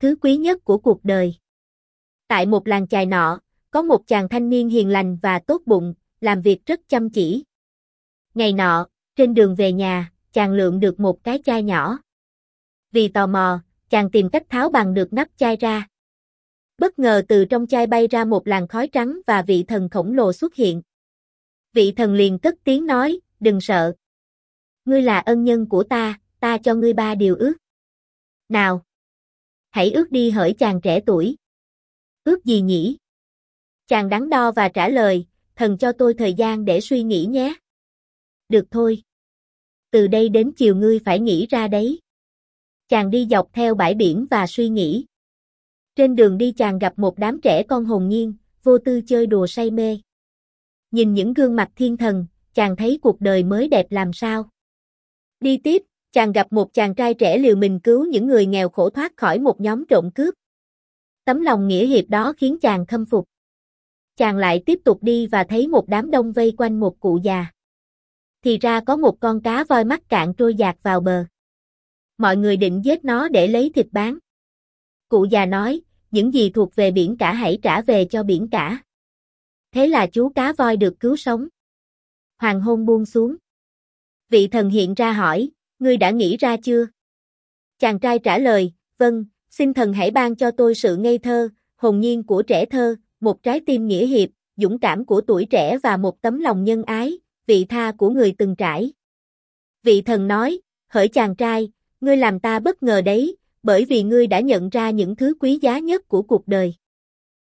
thứ quý nhất của cuộc đời. Tại một làng chài nọ, có một chàng thanh niên hiền lành và tốt bụng, làm việc rất chăm chỉ. Ngày nọ, trên đường về nhà, chàng lượm được một cái chai nhỏ. Vì tò mò, chàng tìm cách tháo bằng được nắp chai ra. Bất ngờ từ trong chai bay ra một làn khói trắng và vị thần khổng lồ xuất hiện. Vị thần liền cất tiếng nói, đừng sợ. Ngươi là ân nhân của ta cho ngươi 3 điều ước. Nào! Hãy ước đi hỡi chàng trẻ tuổi. Ước gì nhỉ? Chàng đắn đo và trả lời, thần cho tôi thời gian để suy nghĩ nhé. Được thôi. Từ đây đến chiều ngươi phải nghĩ ra đấy. Chàng đi dọc theo bãi biển và suy nghĩ. Trên đường đi chàng gặp một đám trẻ con hồn nhiên, vô tư chơi đùa say mê. Nhìn những gương mặt thiên thần, chàng thấy cuộc đời mới đẹp làm sao. Đi tiếp, chàng gặp một chàng trai trẻ liều mình cứu những người nghèo khổ thoát khỏi một nhóm trộm cướp. Tấm lòng nghĩa hiệp đó khiến chàng khâm phục. Chàng lại tiếp tục đi và thấy một đám đông vây quanh một cụ già. Thì ra có một con cá voi mắc cạn trôi dạt vào bờ. Mọi người định giết nó để lấy thịt bán. Cụ già nói, những gì thuộc về biển cả hãy trả về cho biển cả. Thế là chú cá voi được cứu sống. Hoàng hôn buông xuống. Vị thần hiện ra hỏi, ngươi đã nghĩ ra chưa? Chàng trai trả lời, vâng, xin thần hãy ban cho tôi sự ngây thơ, hồn nhiên của trẻ thơ, một trái tim nghĩa hiệp, dũng cảm của tuổi trẻ và một tấm lòng nhân ái, vị tha của người từng trải. Vị thần nói, hỡi chàng trai, ngươi làm ta bất ngờ đấy, bởi vì ngươi đã nhận ra những thứ quý giá nhất của cuộc đời.